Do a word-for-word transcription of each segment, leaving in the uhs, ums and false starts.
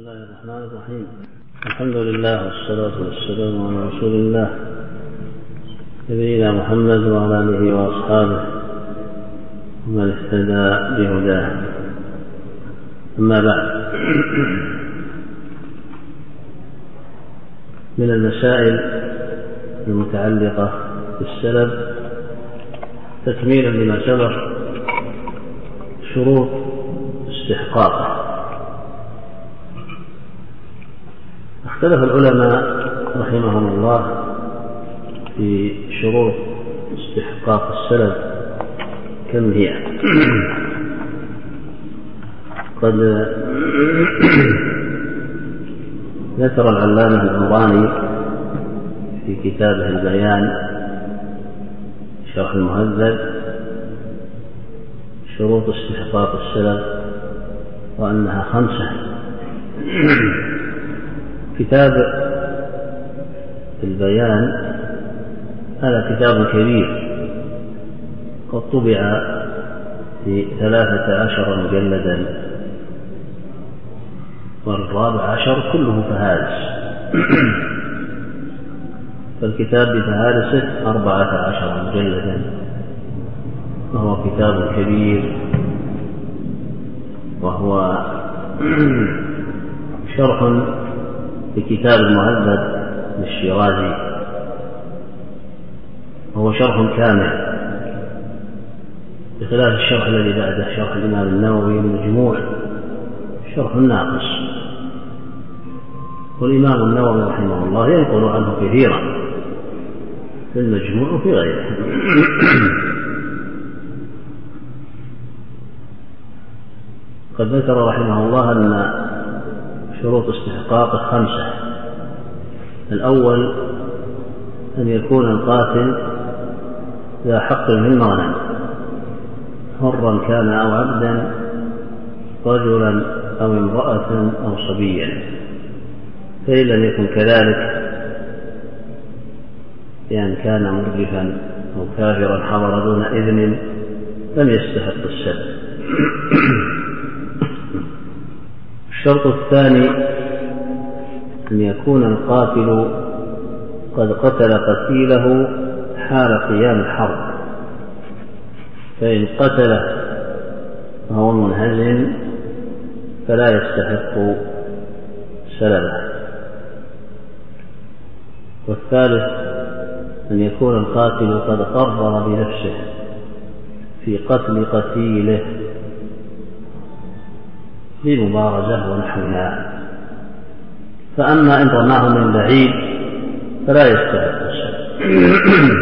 بسم الله الرحمن الرحيم. الحمد لله والصلاة والسلام على رسول الله نبينا محمد وعلى آله وأصحابه ومن اهتدى بهداه. أما بعد، من المسائل المتعلقة بالسلب تكميلا لما سبق شروط استحقاقه. اختلف العلماء رحمهم الله في شروط استحقاق السلب كم هي. قد ذكر العلامة العمراني في كتابه البيان شرح المهذب شروط استحقاق السلب وأنها خمسة. كتاب البيان هذا كتاب كبير قد طبع في ثلاثة عشر مجلدا، والرابع عشر كله فهارس، فالكتاب بفهارسه أربعة عشر مجلدا، وهو كتاب كبير، وهو شرح لكتاب المهذب للشيرازي، وهو شرح كامل بخلاف الشرح الذي بعده شرح الإمام النووي المجموع شرح ناقص، والإمام النووي رحمه الله ينقل عنه كثيرا في المجموع وفي غيره. قد ذكر رحمه الله أن شروط استحقاقه خمسة. الأول أن يكون القاتل ذا حق في المغنم، حرا كان أو عبدا، رجلا أو امرأة أو صبيا، فإن لم يكن كذلك بأن كان مرجفا أو كافرا حضر دون إذن لم يستحق السلب. الشرط الثاني أن يكون القاتل قد قتل قتيله حال قيام الحرب، فإن قتله وهو منهزم فلا يستحق سلبه. والثالث أن يكون القاتل قد قرر بنفسه في قتل قتيله بمبارزة ونحوها، فأما إن رماه من بعيد فلا يستحق السلب.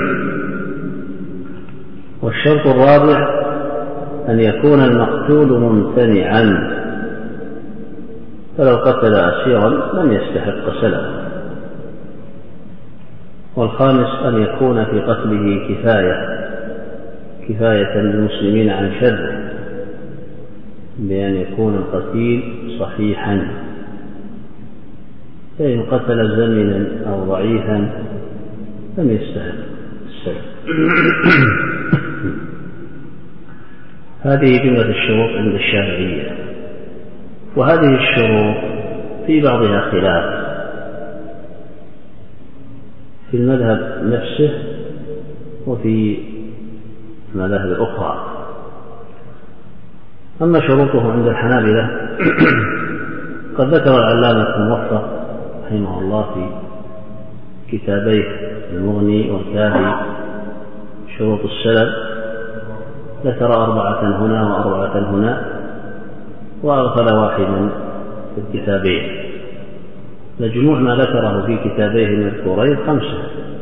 والشرط الرابع أن يكون المقتول ممتنعا، فلو قتل أسيرا لم يستحق سلبه. والخامس أن يكون في قتله كفاية كفاية للمسلمين عن شره، بأن يكون القتيل صحيحا، فإن قتل زمنا أو ضعيفا لم يستحق السلب. هذه جملة الشروط عند الشافعية، وهذه الشروط في بعضها خلاف في المذهب نفسه وفي المذاهب الأخرى. أما شروطه عند الحنابلة قد ذكر العلامة الموفق رحمه الله في كتابيه المغني والكافي شروط السلب، ذكر أربعة هنا وأربعة هنا، وأغفل واحدا في الكتابين. مجموع ما ذكره في كتابيه المذكورين خمسة،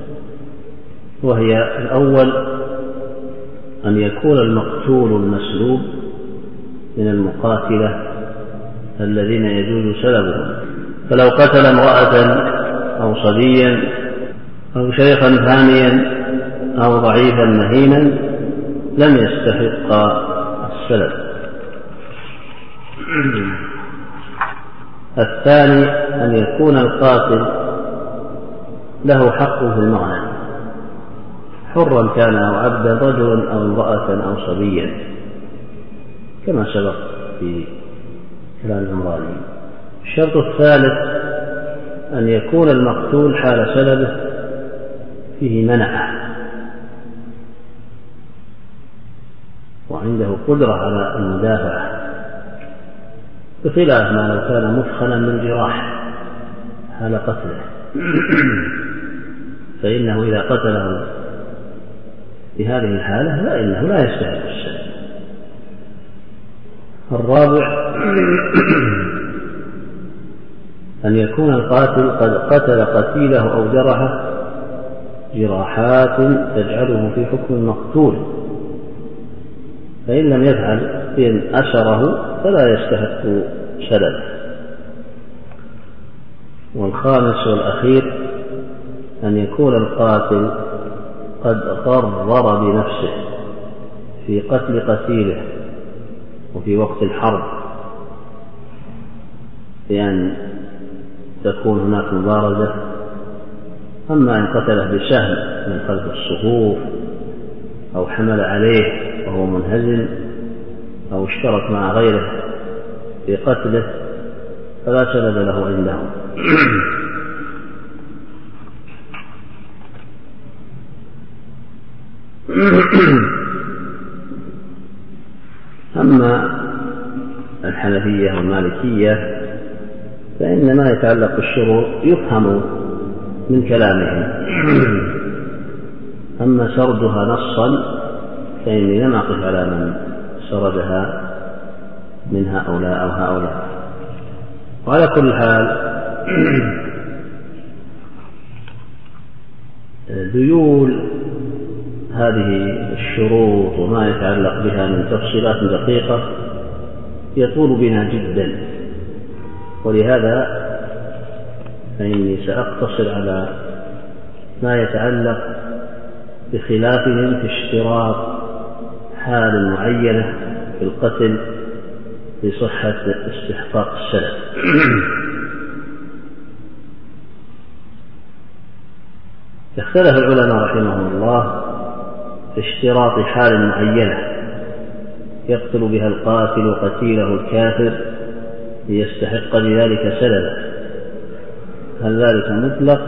وهي: الأول أن يكون المقتول المسلوب من المقاتلة الذين يجوز سلبهم، فلو قتل امرأة أو صبيا أو شيخا ثانيا أو ضعيفا مهينا لم يستحق السلب. الثاني أن يكون القاتل له حق في المغنم، حرا كان أو عبدا، رجلا أو امرأة أو صبيا، كما سبق في كلام العمراني. الشرط الثالث أن يكون المقتول حال سلبه فيه منع وعنده قدرة على المدافعة، بخلاف ما لو كان مثخنا بالجراح حال قتله فإنه إذا قتله في هذه الحالة فإنه لا يستحق السلب. الرابع أن يكون القاتل قد قتل قتيله أو جرحه جراحات تجعله في حكم المقتول، فإن لم يفعل إن أسره فلا يستحق سلبه. والخامس والأخير أن يكون القاتل قد غرر بنفسه في قتل قتيله وفي وقت الحرب بأن تكون هناك مبارزة، أما إن قتله بسهم من خلف الصفوف أو حمل عليه وهو منهزم أو اشترك مع غيره في قتله فلا سبب له عندهم. أما الحنفية والمالكية فإن ما يتعلق بالشروط يفهم من كلامهم، أما سردها نصا فإني لم أقف على من سردها من هؤلاء أو هؤلاء. وعلى كل حال ذيول هذه الشروط وما يتعلق بها من تفصيلات دقيقة يطول بنا جدا، ولهذا فإني سأقتصر على ما يتعلق بخلافهم في اشتراط حال معينة في القتل لصحة استحقاق السلب. اختلف العلماء رحمهم الله في اشتراط حال معينة يقتل بها القاتل قتيله الكافر ليستحق لذلك سلبا، هل ذلك مطلق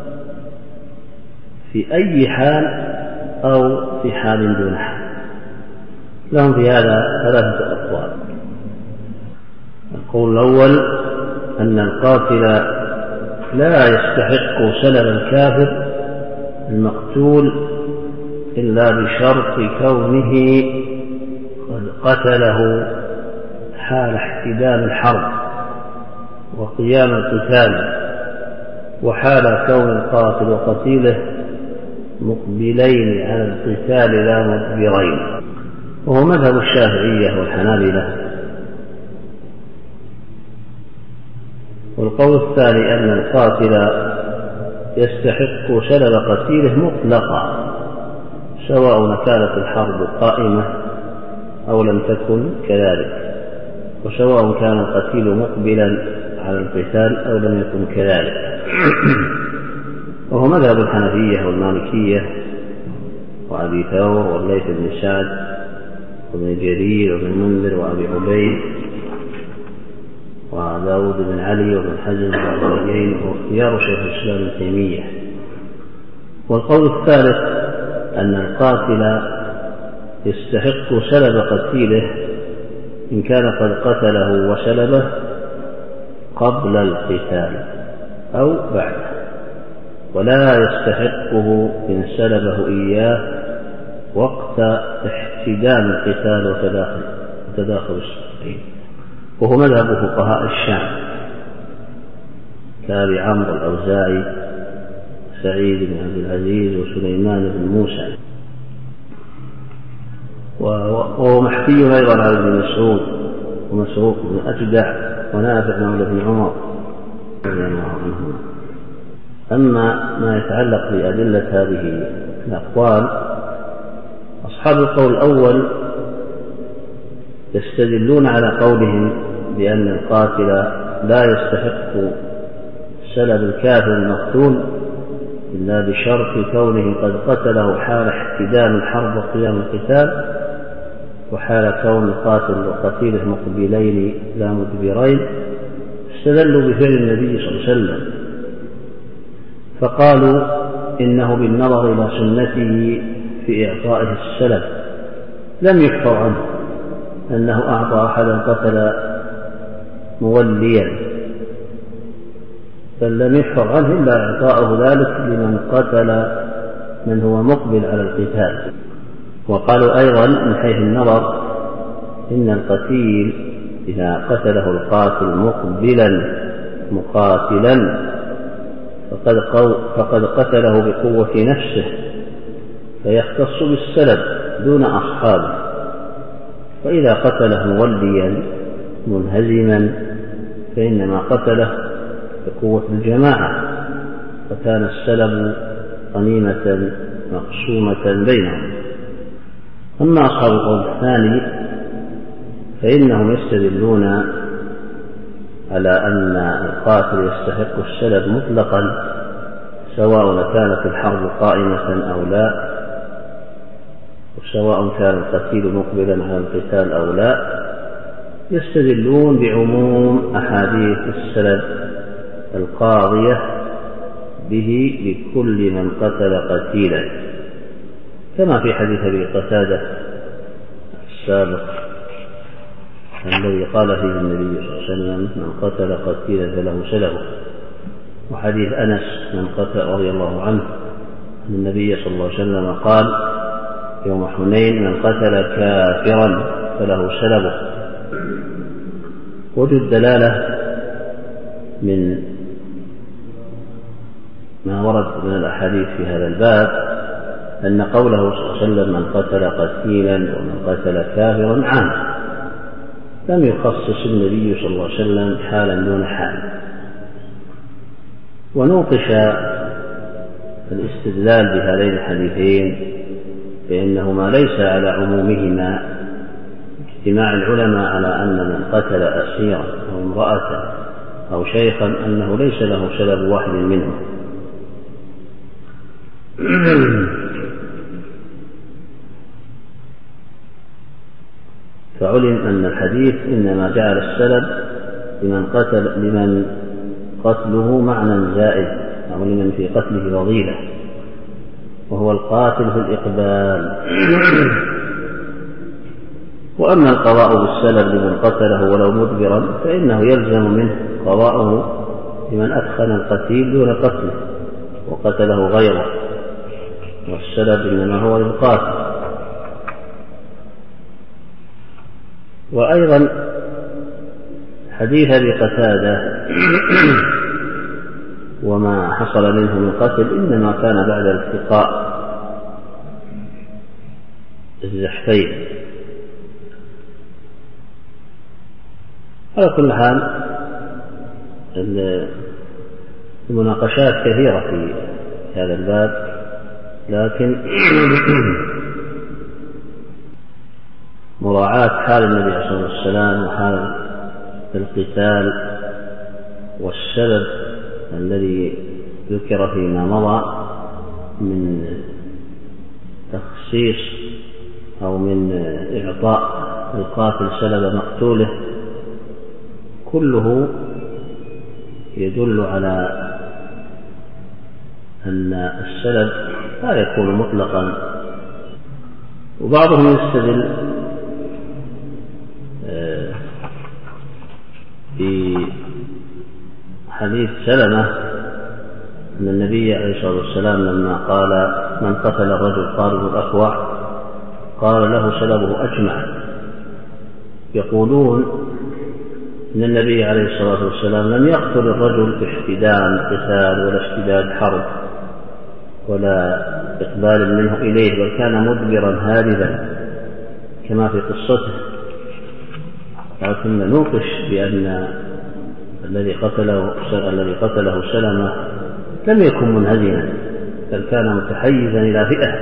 في أي حال أو في حال دون حال؟ لهم في هذا ثلاثة أقوال. القول الأول أن القاتل لا يستحق سلب الكافر المقتول إلا بشرط كونه قد قتله حال احتدام الحرب وقيام القتال، وحال كون القاتل وقتيله مقبلين على القتال لا مدبرين، وهو مذهب الشافعية والحنابلة. والقول الثاني أن القاتل يستحق سلب قتيله مطلقا سواء كانت الحرب قائمة أو لم تكن كذلك، وسواء كان القتيل مقبلا على القتال أو لم يكن كذلك. وهو مذهب الحنفية والمالكية وأبي ثور والليث بن سعد وابن جرير وابن منذر وأبي عبيد وداود بن علي وابن حزم والرجين واختيار شيخ الإسلام ابن تيمية. والقول الثالث أن القاتل يستحق سلب قتيله إن كان قد قتله وسلبه قبل القتال أو بعده، ولا يستحقه إن سلبه إياه وقت احتدام القتال وتداخل وتداخل الصفين. وهو مذهب فقهاء الشام كأبي عمرو الأوزاعي سعيد بن عبد العزيز وسليمان بن موسى. وهو محكي أيضا على ابن مسعود ومسروق بن أجدع ونافع مولى بن عمر رضي الله عنهما. أما ما يتعلق بأدلة هذه الأقوال، أصحاب القول الأول يستدلون على قولهم بأن القاتل لا يستحق سلب الكافر المقتول إلا بشرط كونه قد قتله حال احتدام الحرب وقيام القتال، وحال كون القاتل وقتيله مقبلين لا مدبرين واستدلوا بفعل النبي صلى الله عليه وسلم فقالوا إنه بالنظر إلى سنته في إعطائه السلب لم يكفر عنه أنه أعطى أحدا قتل موليا، بل لم يكفر عنه إلا إعطاؤه ذلك لمن قتل من هو مقبل على القتال. وقالوا أيضا من حيث النظر إن القتيل إذا قتله القاتل مقبلا مقاتلا فقد, فقد قتله بقوة نفسه فيختص بالسلب دون أصحابه، وإذا قتله موليا منهزما فإنما قتله بقوة الجماعة فكان السلب غنيمة مقسومة بينهم. أما أصحاب القول الثاني فإنهم يستدلون على أن القاتل يستحق السلب مطلقا سواء كانت الحرب قائمة أو لا، وسواء كان القتيل مقبلا على القتال أو لا، يستدلون بعموم أحاديث السلب القاضية به لكل من قتل قتيلا، كما في حديث أبي قتادة السابق الذي قال فيه النبي صلى الله عليه وسلم من قتل قتيلا فله سلبه، وحديث أنس من قتل رضي الله عنه أن النبي صلى الله عليه وسلم قال يوم حنين من قتل كافرا فله سلبه. وجد دلالة من ما ورد من الأحاديث في هذا الباب أن قوله صلى الله عليه وسلم من قتل قتيلا ومن قتل كافرا عام، لم يخصص النبي صلى الله عليه وسلم حالا دون حال. ونوقش الاستدلال بهذين الحديثين فإنهما ليس على عمومهما اجتماع العلماء على أن من قتل أسيرا أو امرأة أو شيخا أنه ليس له سلب واحد منهم. فعلم أن الحديث إنما جعل السلب لمن قتل لمن قتله معنى زائد أو لمن في قتله فضيلة، وهو القاتل في الإقبال. وأما القضاء بالسلب لمن قتله ولو مدبرا فإنه يلزم منه قضاءه لمن أدخل القتيل دون قتله وقتله غيره، والسلب إنما هو للقاتل. وأيضا حديث أبي قتادة وما حصل منه من قتل إنما كان بعد التقاء الزحفين. على كل حال المناقشات كثيرة في هذا الباب، لكن مراعاة حال النبي عليه الصلاة والسلام وحال القتال والسبب الذي ذكر فيما مضى من تخصيص أو من إعطاء القاتل سلب مقتوله كله يدل على أن السلب لا يكون مطلقا. وبعضهم يستدل في حديث سلمة أن النبي عليه الصلاة والسلام لما قال من قتل الرجل قارب الأكوع قال له سلبه أجمع. يقولون أن النبي عليه الصلاة والسلام لم يقتل الرجل باحتدام قتال ولا اشتداد حرب ولا إقبال منه إليه، بل كان مدبرا هاربا كما في قصته. لكن نوقش بأن الذي قتله الذي قتله سلمة لم يكن منهزما، بل كان متحيزا إلى فئة.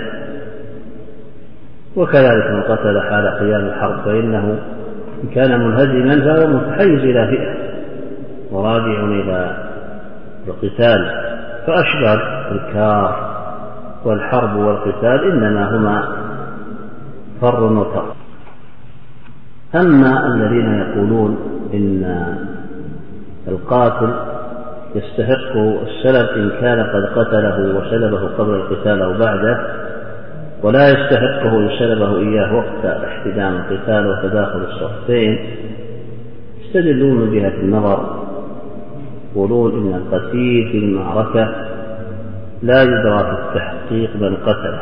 وكذلك من قتل حال قيام الحرب فإنه إن كان منهزما فهو متحيز إلى فئة وراجع إلى القتال. فأشبه الكار والحرب والقتال إنما هما فر وتر. أما الذين يقولون إن القاتل يستحق السلب إن كان قد قتله وسلبه قبل القتال أو بعده، ولا يستحقه إن سلبه إياه وقت احتدام القتال وتداخل الصفين. يستدلون من جهة النظر، يقولون إن القتيل في المعركة لا يدرى في التحقيق من قتله.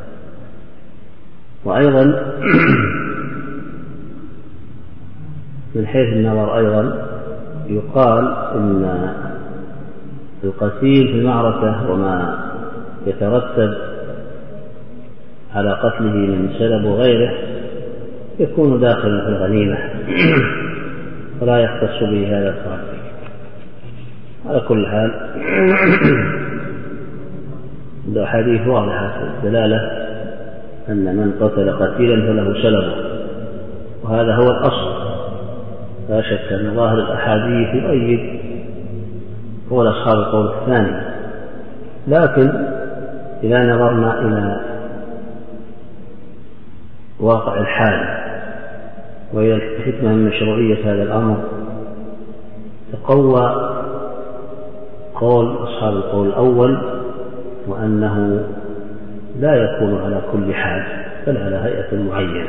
وأيضا من حيث النظر أيضا يقال إن القتيل في المعركة وما يترتب على قتله من سلب وغيره يكون داخلا في الغنيمة ولا يختص به هذا القاتل. على كل حال الأحاديث واضحة في الدلالة أن من قتل قتيلا فله سلبه، وهذا هو الأصل. لا شك أن ظاهر الأحاديث يؤيد هو أصحاب القول الثاني، لكن إذا نظرنا إلى واقع الحال وإلى الحكمة من مشروعية هذا الأمر تقوى قول أصحاب القول الأول، وأنه لا يكون على كل حال بل على هيئة معينة،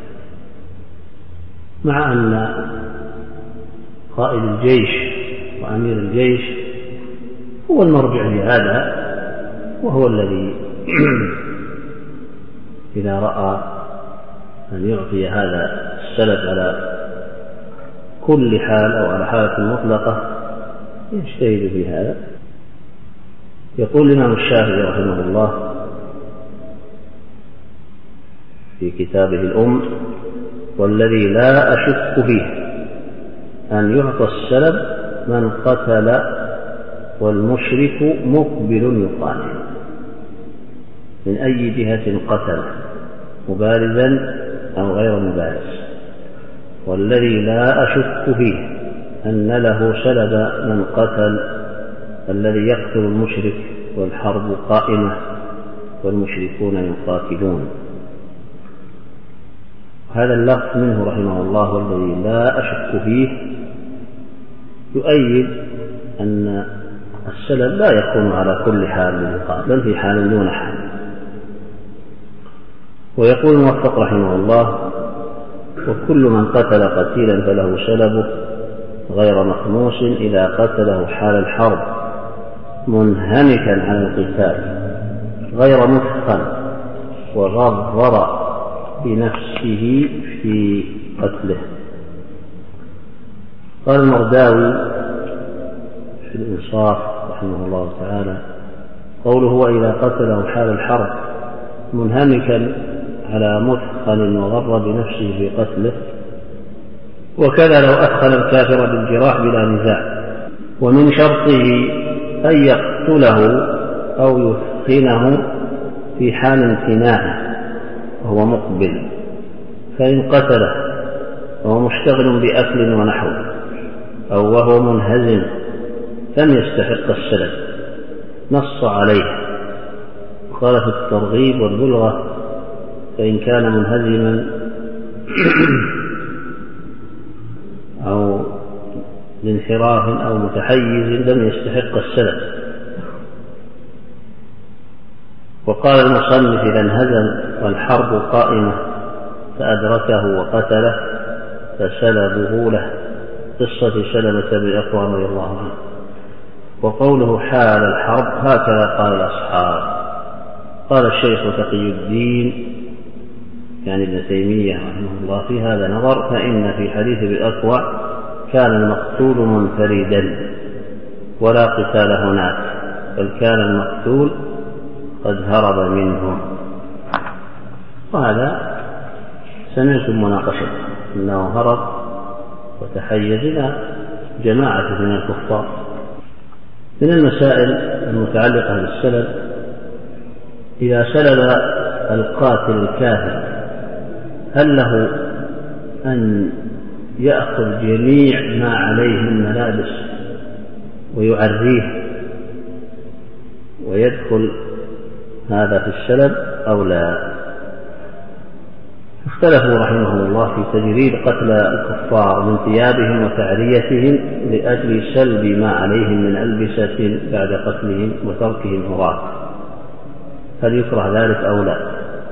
مع أن قائد الجيش وأمير الجيش هو المرجع لهذا، وهو الذي إذا رأى أن يعطي هذا السلب على كل حال أو على حالة مطلقة يجتهد في هذا. يقول الإمام الشافعي رحمه الله في كتابه الأم: والذي لا أشك فيه أن يعطى السلب من قتل والمشرك مقبل يقاتل من أي جهة قتل، مبارزا أو غير مبارز. والذي لا أشك فيه أن له سلب من قتل الذي يقتل المشرك والحرب قائمة والمشركون يقاتلون. هذا اللفظ منه رحمه الله والذي لا أشك فيه يؤيد أن السلب لا يكون على كل حال من القاتل بل في حال دون حال. ويقول الموفق رحمه الله: وكل من قتل قتيلا فله سلبه غير مخموس إذا قتله حال الحرب منهمكا عن القتال غير مثقل وغرر بنفسه في قتله. قال المرداوي في الإنصاف رحمه الله تعالى: قوله وإذا قتله حال الحرب منهمكا على مثقل وغر بنفسه في قتله، وكذا لو أدخل الكافر بالجراح بلا نزاع. ومن شرطه أن يقتله أو يثخنه في حال امتناعه وهو مقبل، فإن قتله وهو مشتغل بأكل ونحوه أو وهو منهزم لم يستحق السلب، نص عليه. قال في الترغيب والبلغة: فإن كان منهزما أو لانحراف أو متحيز لم يستحق السلب. وقال المصنف: إذا انهزم والحرب قائمة فأدركه وقتله فسلبه له، قصة سلمة بن الأكوع رضي الله عنه. وقوله حال الحرب هكذا قال الأصحاب. قال الشيخ تقي الدين يعني ابن تيمية رحمه الله: في هذا نظر، فإن في حديث بالأكوع كان المقتول منفردا ولا قتال هناك، بل كان المقتول قد هرب منهم. وهذا سمعتم مناقشة أنه هرب وتحيز إلى جماعة من الكفار. من المسائل المتعلقة بالسلب: إذا سلب القاتل الكافر هل له أن يأخذ جميع ما عليه من ملابس ويعريه ويدخل هذا في السلب أو لا؟ اختلفوا رحمهم الله في تجريد قتل الكفار من ثيابهم وتعريتهم لأجل سلب ما عليهم من ألبسة بعد قتلهم وتركهم عراة، هل يكره ذلك أو لا؟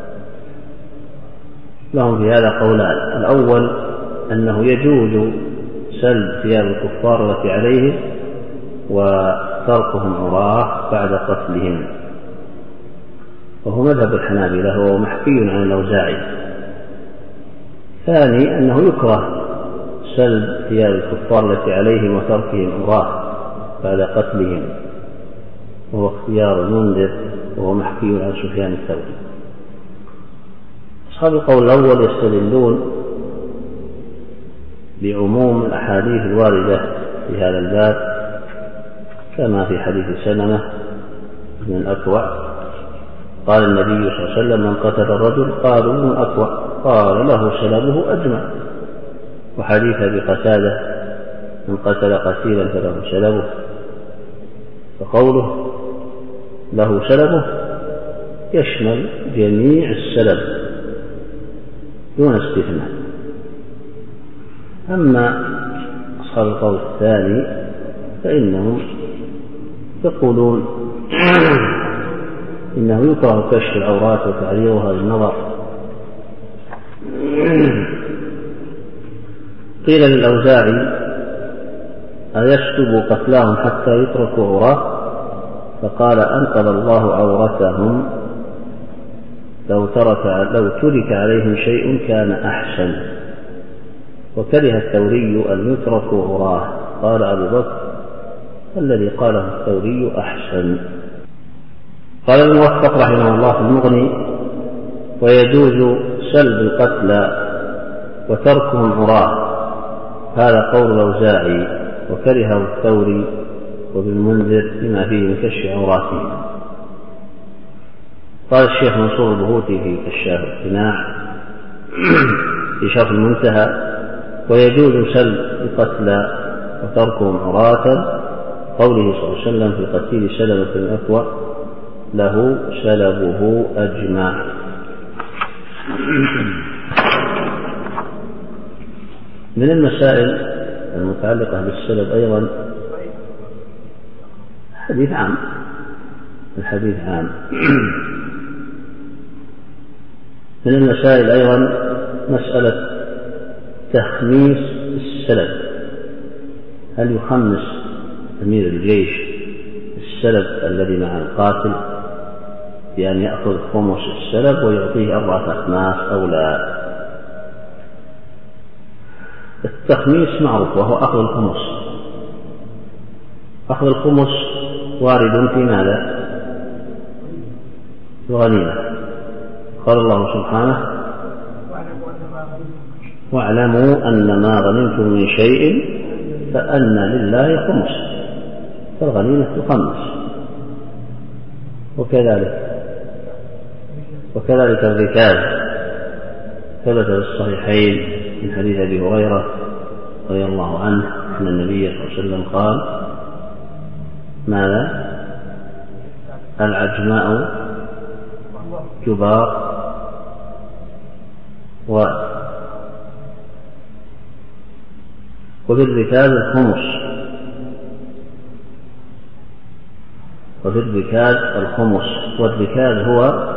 لهم في هذا قولان: الأول أنه يجوز سلب ثياب الكفار التي عليهم وتركهم عراة بعد قتلهم، وهو مذهب الحنابلة وهو محكي عن الأوزاعي. ثاني أنه يكره سلب ثياب الكفار التي عليهم وتركهم عراة بعد قتلهم، وهو اختيار المنذر وهو محكي عن سفيان الثوري. أصحاب القول الأول يستدلون بعموم الأحاديث الواردة في هذا الباب، كما في حديث سلمة بن الأكوع قال النبي صلى الله عليه وسلم: من قتل الرجل قالوا من الأكوع قال له سلبه أجمع. وحديث أبي قتادة: من قتل قتيلا فله سلبه. فقوله له سلبه يشمل جميع السلب دون استثناء. أما أصحاب القول الثاني فإنهم يقولون إنه يكره كشف العورات وتعريضها للنظر. قيل للأوزاعي: أيشتب قتلاهم حتى يتركوا عوراه؟ فقال: أنقذ الله عورتهم لو ترك, لو ترك عليهم شيء كان أحسن. وكره الثوري أن يتركوا عراه. قال أبو بكر: الذي قاله الثوري أحسن. قال الموفق رحمه الله في المغني: ويجوز سلب القتلى وتركهم عراه، هذا قول الأوزاعي، وكرهه الثوري وابن المنذر لما فيه من كشف عوراتهم. قال الشيخ منصور البهوتي في كشاف الاقتناع في شرح المنتهى: ويجوز سلب القتلى وتركهم عراة، قوله صلى الله عليه وسلم في القتيل سلبة الأكوع له سلبه أجمع. من المسائل المتعلقة بالسلب أيضا حديث عام، الحديث عام. من المسائل أيضا مسألة تخميس السلب، هل يخمس أمير الجيش السلب الذي مع القاتل بأن يأخذ خمس السلب ويعطيه أربعة أخماس أو لا؟ التخميس معروف وهو أخذ الخمس. أخذ الخمس وارد في ماذا؟ في الغنيمة. قال الله سبحانه: واعلموا أن ما غنمتم من شيء فأن لله خمس، فالغنيمة تخمس. وكذلك وكذلك الركاز، ثبت في الصحيحين من حديث أبي هريرة رضي الله عنه أن النبي صلى الله عليه وسلم قال: ماذا؟ العجماء جبار و وفي الركاز الخمس، وفي الركاز الخمس. والركاز هو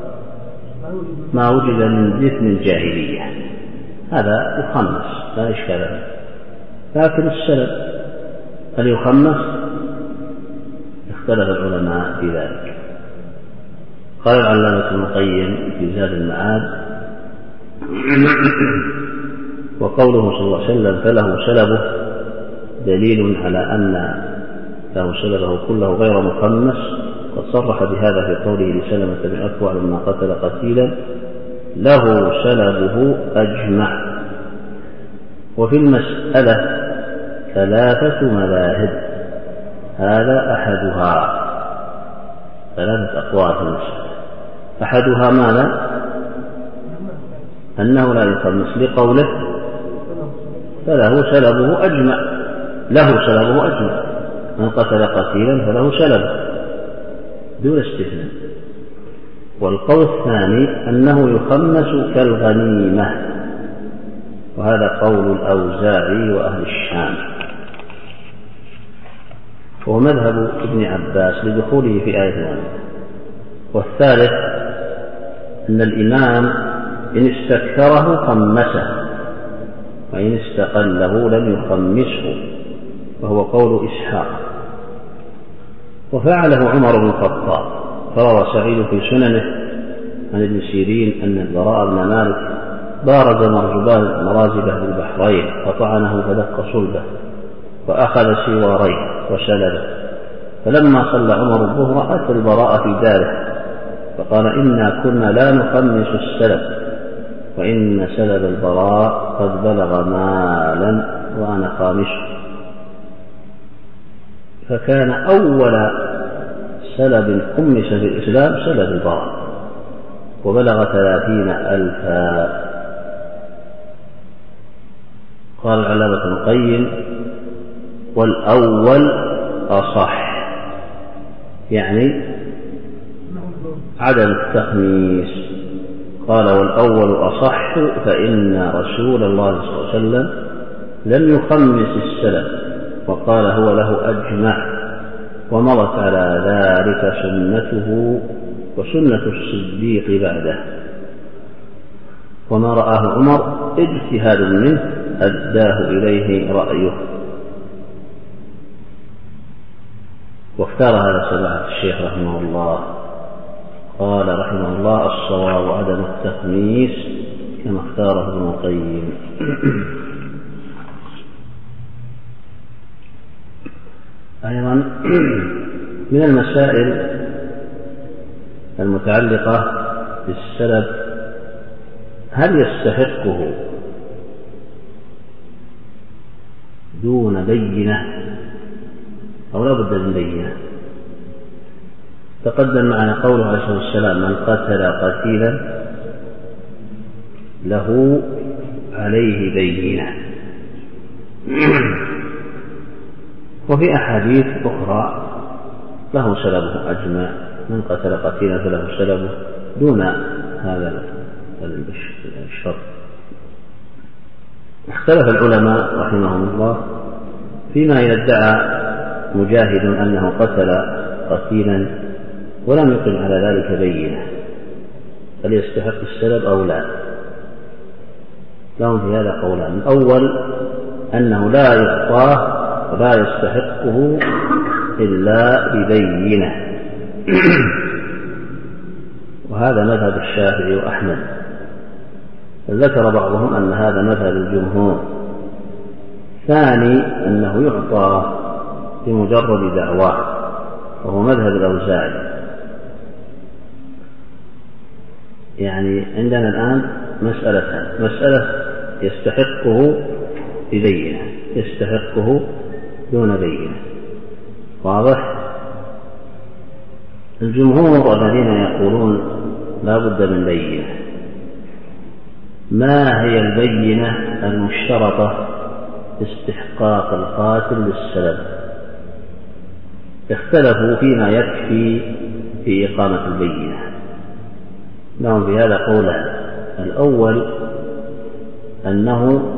ما وجد من دفن الجاهلية، هذا يخمس لا إشكال له. لكن السلب هل يخمس؟ اختلف العلماء في ذلك. قال العلامة ابن القيم في زاد المعاد: وقوله صلى الله عليه وسلم فله سلبه دليل على أن له سلبه كله غير مخمس، قد صرح بهذا في قوله لسلمة بن الأكوع لما قتل قتيلا له سلبه أجمع. وفي المسألة ثلاثة مذاهب، هذا أحدها، ثلاثة أقوال في المسألة. أحدها ماذا؟ أنه لا يخمس لقوله فله سلبه أجمع، له سلبه أجمع، من قتل قتيلا فله سلبه دون استثناء. والقول الثاني أنه يخمس كالغنيمة، وهذا قول الأوزاعي وأهل الشام، وهو مذهب ابن عباس لدخوله في آية الغنيمة. والثالث أن الإمام إن استكثره خمسه، وإن استقله لم يخمسه، وهو قول إسحاق. وفعله عمر بن الخطاب، فروى سعيد في سننه عن ابن سيرين أن البراء بن مالك بارز مرزبان مرازبه بالبحرين فطعنه فدق صلبه وأخذ سواريه وسلبه، فلما صلى عمر الظهر أتى البراء في داره فقال إنا كنا لا نخمس السلب، وإن سلب البراء قد بلغ مالا وأنا خامسه. فكان أول سلب خمس في الإسلام سلب البراء، وبلغ ثلاثين ألفا. قال العلامة ابن القيم: والأول أصح، يعني عدم التخميس. قال: والأول أصح، فإن رسول الله صلى الله عليه وسلم لم يخمس السلف، وقال هو له أجمع، ومضت على ذلك سنته وسنة الصديق بعده، وما رآه عمر اجتهاد منه أداه إليه رأيه. واختار هذا سماحة الشيخ رحمه الله، قال رحمه الله: الصواب عدم التخميس كما اختاره ابن القيم. أيضا من المسائل المتعلقة بالسلب: هل يستحقه دون بينة أو لا بد من بينة؟ تقدم معنا قوله عليه الصلاة والسلام: من قتل قتيلا له عليه بينة. وفي أحاديث أخرى له سلبه أجمع، من قتل قتيلا فله سلبه دون هذا الشرط. اختلف العلماء رحمهم الله فيما إذا ادعى مجاهد أنه قتل قتيلا ولم يقم على ذلك بينة، هل يستحق السلب أو لا؟ لهم في هذا قولان: الأول أنه لا يعطاه ولا يستحقه إلا ببينة، وهذا مذهب الشافعي وأحمد. ذكر بعضهم أن هذا مذهب الجمهور. ثاني أنه يعطى بمجرد دعواه، وهو مذهب الأوزاعي. يعني عندنا الآن مسألتان: مسألة يستحقه ببينة، يستحقه دون بينة. واضح؟ الجمهور الذين يقولون لا بد من بينة، ما هي البينة المشترطة استحقاق القاتل للسلب؟ اختلفوا فيما يكفي في إقامة البينة. لهم في هذا قولان: الأول أنه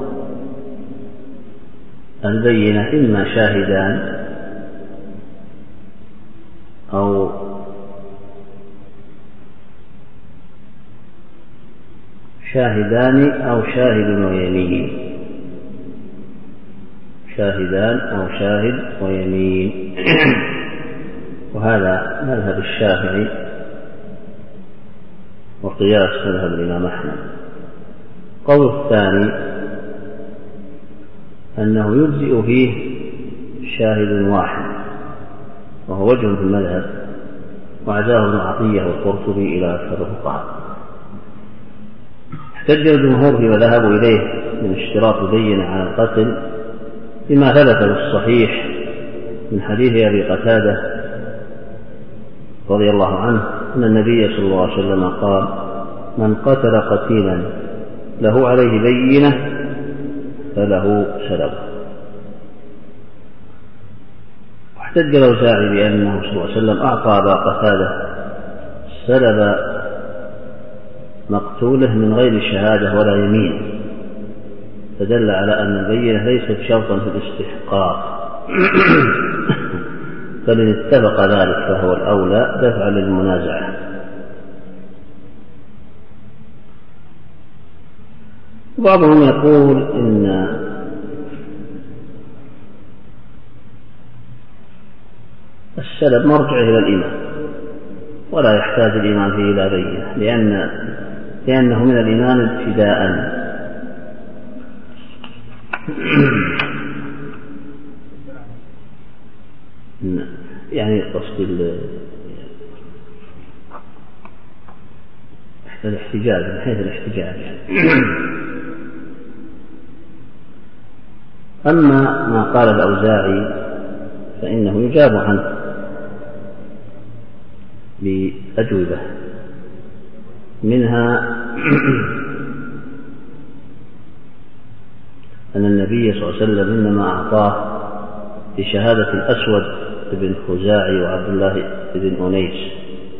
البينة إما شاهدان أو شاهدان أو شاهد ويمين، شاهدان أو شاهد ويمين. وهذا مذهب الشافعي وقياس مذهب الإمام أحمد. القول الثاني أنه يجزئ فيه شاهد واحد، وهو وجه في المذهب، وعزاه ابن عطية والقرطبي إلى أكثر الفقهاء. احتج الجمهور فيما ذهبوا إليه من اشتراط بينة على القتل بما ثبت في الصحيح من حديث أبي قتادة رضي الله عنه أن النبي صلى الله عليه وسلم قال: من قتل قتيلا له عليه بينة فله سلب. واحتج الأوزاعي بأنه صلى الله عليه وسلم أعطى أبا قتادة سلب مقتوله من غير شهادة ولا يمين، فدل على أن البينة ليست شرطا في الاستحقاق. فإن اتفق ذلك فهو الأولى دفعا للمنازعة. بعضهم يقول إن السلب مرجع إلى الإمام ولا يحتاج الإمام فيه إلى بينة، لأن لأنه من الإمام ابتداء. يعني قصد الاحتجاج من حيث الاحتجاج يعني. أما ما قال الأوزاعي فإنه يجاب عنه بأجوبة، منها أن النبي صلى الله عليه وسلم إنما أعطاه بشهادة الأسود بن خزاعي وعبد الله بن أنيس.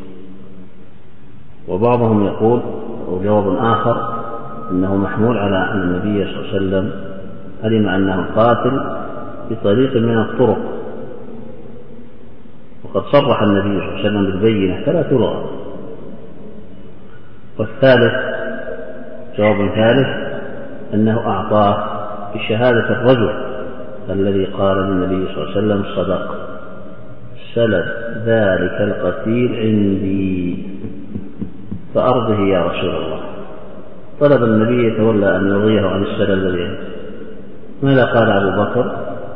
وبعضهم يقول أو جواب آخر أنه محمول على أن النبي صلى الله عليه وسلم علم أنه قاتل بطريق من الطرق، وقد صرح النبي صلى الله عليه وسلم بالبينة فلا تلغى. والثالث جواب ثالث أنه أعطاه بشهادة الرجل الذي قال للنبي صلى الله عليه وسلم صدق سلب ذلك القتيل عندي فأرضه يا رسول الله. طلب النبي يتولى أن يرضيه عن السلب الذي عنده. ماذا قال أبو بكر؟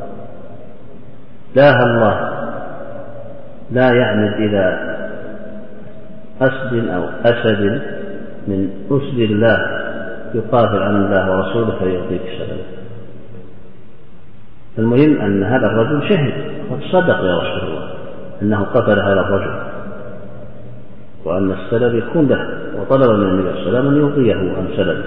لا الله لا يعمد إلى أسد أو أسد من أسد الله يقاتل عن الله ورسوله فيعطيك سلبه. المهم أن هذا الرجل شهد قد صدق يا رسول الله أنه قتل هذا الرجل وأن السلب يكون له، وطلب من النبي صلى الله عليه وسلم أن يعطيه عن سلبه.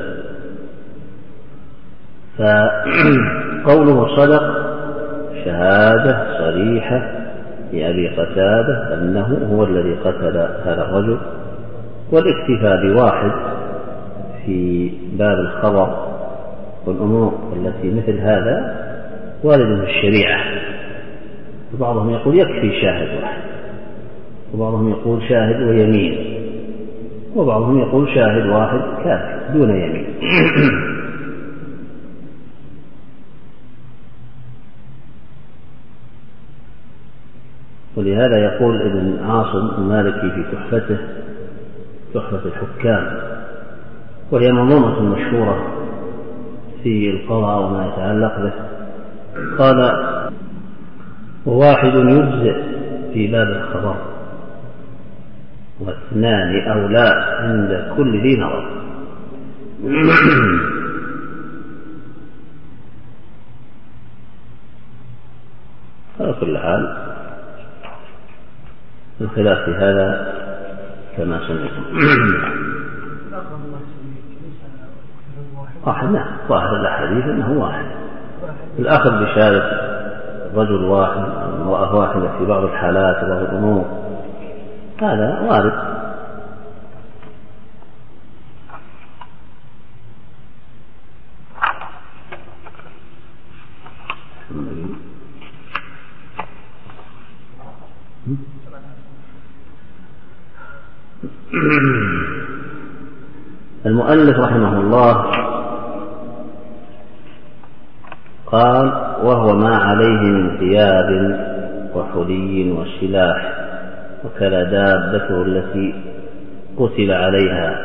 فقوله صدق شهادة صريحة لأبي قتادة أنه هو الذي قتل هذا الرجل، والاكتفاء بواحد في باب الخبر والأمور التي مثل هذا وارد في الشريعة. وبعضهم يقول يكفي شاهد واحد، وبعضهم يقول شاهد ويمين، وبعضهم يقول شاهد واحد كافي دون يمين. ولهذا يقول ابن عاصم المالكي في تحفته تحفة الحكام، وهي منظومة مشهورة في القضاء وما يتعلق به، قال وواحد يجزئ في باب الخبر واثنان أولى عند كل ذي نظر. على كل حال الخلاف في هذا كما سمعتم. واحد نعم ظاهر الأحاديث أنه واحد، الأخذ بشهادة رجل واحد امرأة واحدة في بعض الحالات وبعض الأمور هذا وارد. المؤلف رحمه الله قال وهو ما عليه من ثياب وحلي وسلاح وكلا دابته التي قتل عليها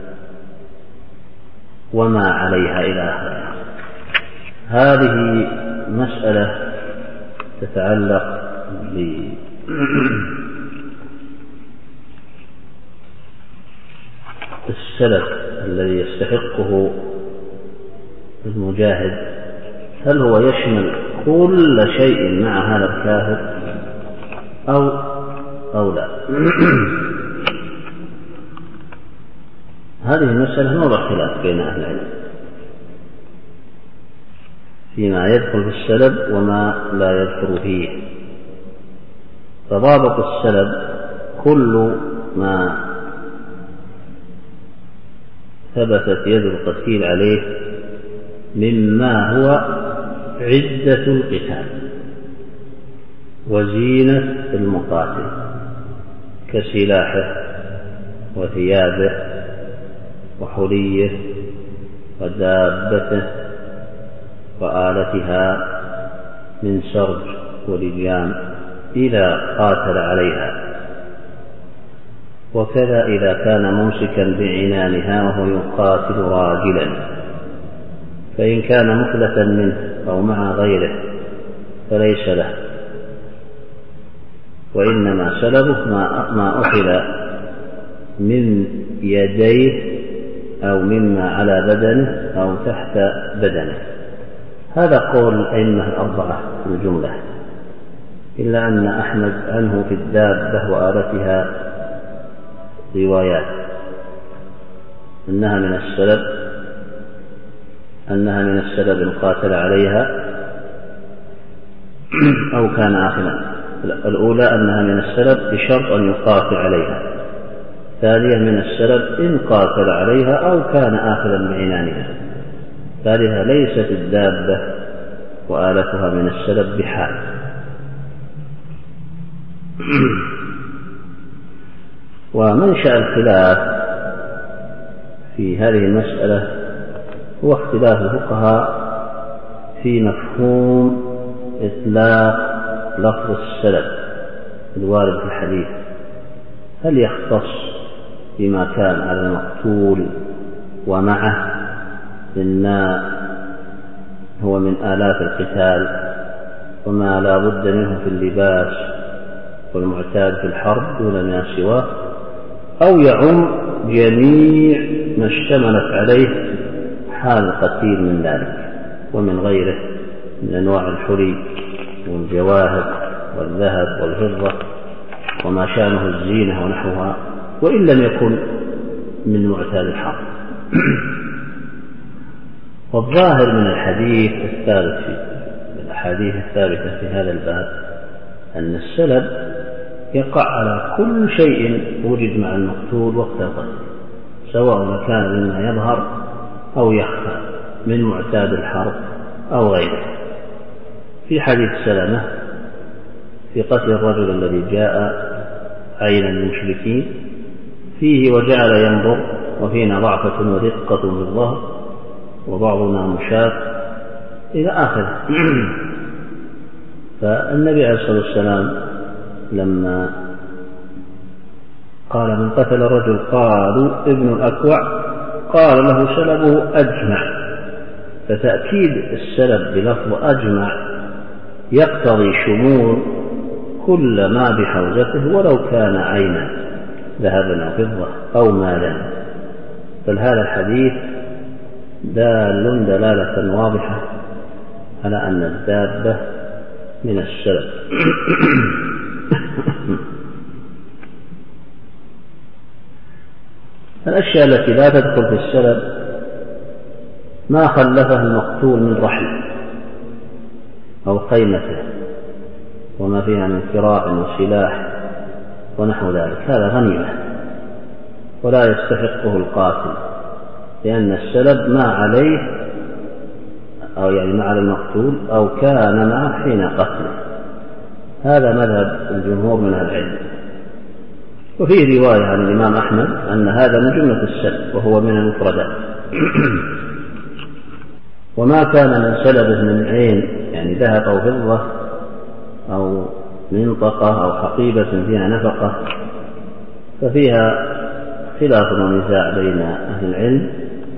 وما عليها إلى آخره. هذه مسألة تتعلق بالسلف الذي يستحقه المجاهد، هل هو يشمل كل شيء مع هذا الكافر أو أو لا؟ هذه المسألة موضع خلاف بين أهل العلم فيما يدخل في السلب وما لا يدخل فيه. فضابط السلب كل ما ثبتت يد القتيل عليه مما هو عدة القتال وزينة المقاتل كسلاحه وثيابه وحليه ودابته وآلتها من سرج ولجام إذا قاتل عليها، وكذا إذا كان ممسكا بعنانها وهو يقاتل راجلا، فإن كان مفلتا منه أو مع غيره فليس له، وإنما سلبه ما أخذ من يديه أو مما على بدنه أو تحت بدنه. هذا قول الأئمة الأربعة في الجملة، إلا أن أحمد عنه في الدابة وآلتها روايات أنها من السلب أنها من السلب إن قاتل عليها أو كان آخلا. الأولى أنها من السلب بشرط أن يقاتل عليها، ثانيا من السلب إن قاتل عليها أو كان آخلا بعنانها، ثالثا ليست الدابة وآلتها من السلب بحال. ومنشأ الخلاف في هذه المسألة هو اختلاف الفقهاء في مفهوم إطلاق لفظ السلب الوارد في الحديث، هل يختص بما كان على المقتول ومعه مما هو من آلات القتال وما لا بد منه في اللباس والمعتاد في الحرب دون ما سواه، أو يعم جميع ما اشتملت عليه حال القتيل من ذلك ومن غيره من أنواع الحلي والجواهر والذهب والفضة وما شانه الزينة ونحوها، وإن لم يكن من معتاد الحرب. والظاهر من الحديث الثابت في الأحاديث الثابتة في هذا الباب أن السلب يقع على كل شيء وجد مع المقتول وقت القتل، سواء كان مما يظهر أو يخفى من معتاد الحرب أو غيره. في حديث سلمة في قتل الرجل الذي جاء عين المشركين فيه وجعل ينظر وفينا ضعفة ورقة في الظهر وبعضنا مشاة إلى آخره. فالنبي عليه الصلاة والسلام لما قال من قتل رجل قالوا ابن الأكوع قال له سلبه أجمع، فتأكيد السلب بلفظ أجمع يقتضي شمول كل ما بحوزته ولو كان عينا ذهبا أو فضة أو مالا. بل هذا الحديث دال دلالة واضحة على أن الدابة من السلب. الأشياء التي لا تدخل في السلب ما خلفه المقتول من رحل أو خيمته وما فيها من كراع وسلاح ونحو ذلك، هذا غنيمة ولا يستحقه القاتل، لأن السلب ما عليه أو يعني ما على المقتول أو كان معه حين قتله. هذا مذهب الجمهور من العلم. وفي رواية عن الإمام أحمد أن هذا من جملة السلب وهو من المفردات. وما كان من سلبه من عين يعني ذهب أو فضة أو منطقة أو حقيبة فيها نفقة ففيها خلاف ونزاع بين أهل العلم.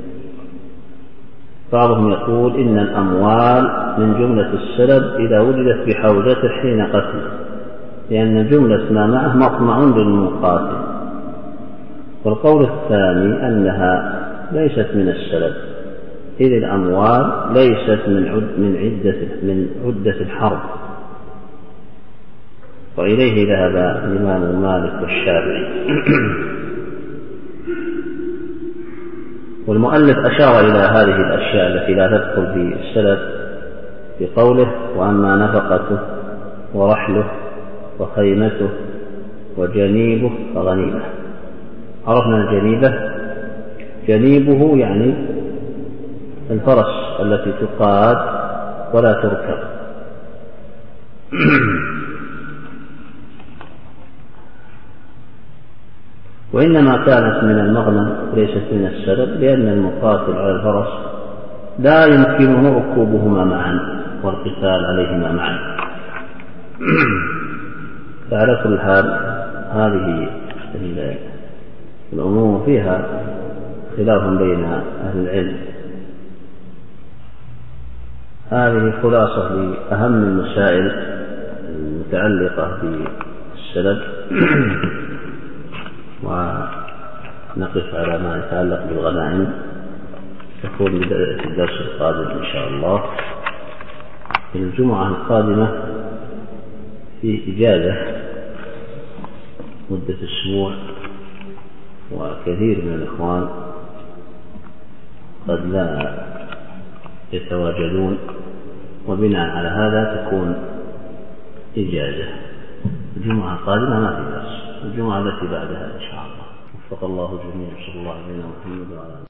بعضهم يقول إن الأموال من جملة السلب إذا وجدت بحوزته حين قتله، لأن جملة ما معه مطمع للمقاتل. والقول الثاني أنها ليست من السلب، إذ الأموال ليست من عد من عدة من عدة الحرب، وإليه ذهب الإمام مالك والشافعي. والمؤلف أشار إلى هذه الأشياء التي لا تدخل في السلب بقوله وأما نفقته ورحله وخيمته وجنيبه فغنيمة. عرفنا الجنيبة جنيبه يعني الفرس التي تقاد ولا تركب. وإنما كانت من المغنم ليست من السلب، لأن المقاتل على الفرس لا يمكنه ركوبهما معا والقتال عليهما معا. فعلى كل حال هذه الأمور فيها خلاف بين أهل العلم. هذه خلاصة لأهم المسائل المتعلقة بالسلب، ونقف على ما يتعلق بالغنائم. تكون في الدرس القادم إن شاء الله. في الجمعة القادمة في إجازة مدة أسبوع، وكثير من الإخوان قد لا يتواجدون، وبناء على هذا تكون إجازة. الجمعة القادمة ما في درس، الجمعة التي بعدها إن شاء الله. وفق الله الجميع. صلى الله عليه وسلم.